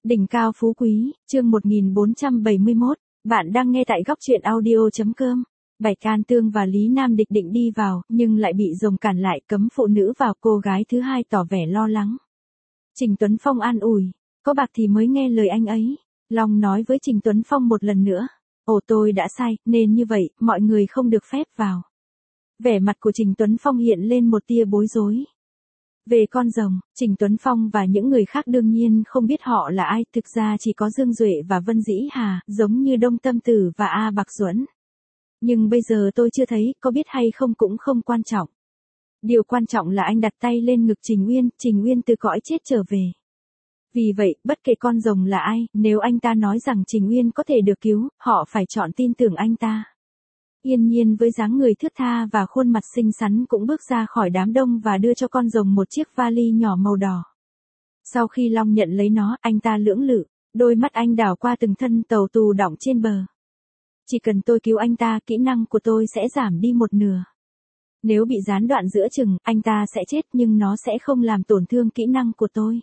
Đỉnh cao phú quý, chương 1471, bạn đang nghe tại góc truyện audio.com. Bạch An Tương và Lý Nam Địch định đi vào, nhưng lại bị rồng cản lại, cấm phụ nữ vào. Cô gái thứ hai tỏ vẻ lo lắng. Trình Tuấn Phong an ủi, có bạc thì mới nghe lời anh ấy. Long nói với Trình Tuấn Phong một lần nữa, ồ tôi đã sai, nên như vậy, mọi người không được phép vào. Vẻ mặt của Trình Tuấn Phong hiện lên một tia bối rối. Về con rồng, Trình Tuấn Phong và những người khác đương nhiên không biết họ là ai, thực ra chỉ có Dương Duệ và Vân Dĩ Hà, giống như Đông Tâm Tử và A Bạc Duẫn. Nhưng bây giờ tôi chưa thấy, có biết hay không cũng không quan trọng. Điều quan trọng là anh đặt tay lên ngực Trình Uyên từ cõi chết trở về. Vì vậy, bất kể con rồng là ai, nếu anh ta nói rằng Trình Uyên có thể được cứu, họ phải chọn tin tưởng anh ta. Yên Nhiên với dáng người thướt tha và khuôn mặt xinh xắn cũng bước ra khỏi đám đông và đưa cho con rồng một chiếc vali nhỏ màu đỏ. Sau khi Long nhận lấy nó, anh ta lưỡng lự, đôi mắt anh đảo qua từng thân tàu tù đọng trên bờ. Chỉ cần tôi cứu anh ta, kỹ năng của tôi sẽ giảm đi một nửa. Nếu bị gián đoạn giữa chừng, anh ta sẽ chết nhưng nó sẽ không làm tổn thương kỹ năng của tôi.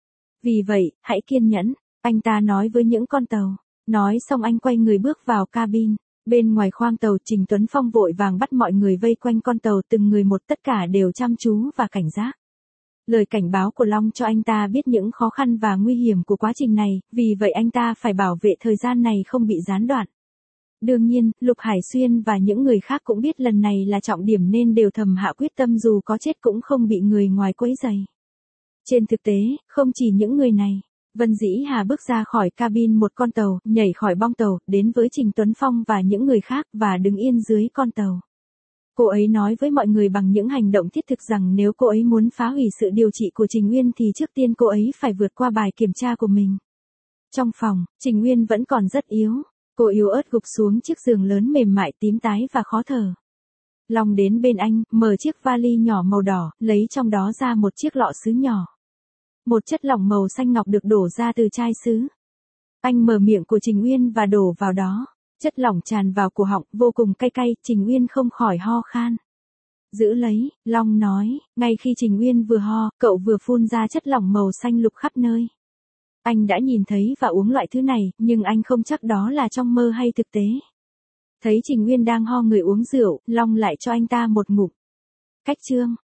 Vì vậy, hãy kiên nhẫn, anh ta nói với những con tàu. Nói xong anh quay người bước vào cabin. Bên ngoài khoang tàu, Trình Tuấn Phong vội vàng bắt mọi người vây quanh con tàu, từng người một, tất cả đều chăm chú và cảnh giác. Lời cảnh báo của Long cho anh ta biết những khó khăn và nguy hiểm của quá trình này, vì vậy anh ta phải bảo vệ thời gian này không bị gián đoạn. Đương nhiên, Lục Hải Xuyên và những người khác cũng biết lần này là trọng điểm nên đều thầm hạ quyết tâm dù có chết cũng không bị người ngoài quấy rầy. Trên thực tế, không chỉ những người này. Vân Dĩ Hà bước ra khỏi cabin một con tàu, nhảy khỏi bong tàu, đến với Trình Tuấn Phong và những người khác và đứng yên dưới con tàu. Cô ấy nói với mọi người bằng những hành động thiết thực rằng nếu cô ấy muốn phá hủy sự điều trị của Trình Uyên thì trước tiên cô ấy phải vượt qua bài kiểm tra của mình. Trong phòng, Trình Uyên vẫn còn rất yếu. Cô yếu ớt gục xuống chiếc giường lớn mềm mại tím tái và khó thở. Long đến bên anh, mở chiếc vali nhỏ màu đỏ, lấy trong đó ra một chiếc lọ sứ nhỏ. Một chất lỏng màu xanh ngọc được đổ ra từ chai sứ. Anh mở miệng của Trình Uyên và đổ vào đó. Chất lỏng tràn vào cổ họng, vô cùng cay cay, Trình Uyên không khỏi ho khan. Giữ lấy, Long nói, ngay khi Trình Uyên vừa ho, cậu vừa phun ra chất lỏng màu xanh lục khắp nơi. Anh đã nhìn thấy và uống loại thứ này, nhưng anh không chắc đó là trong mơ hay thực tế. Thấy Trình Uyên đang ho người uống rượu, Long lại cho anh ta một ngụm. Cách chương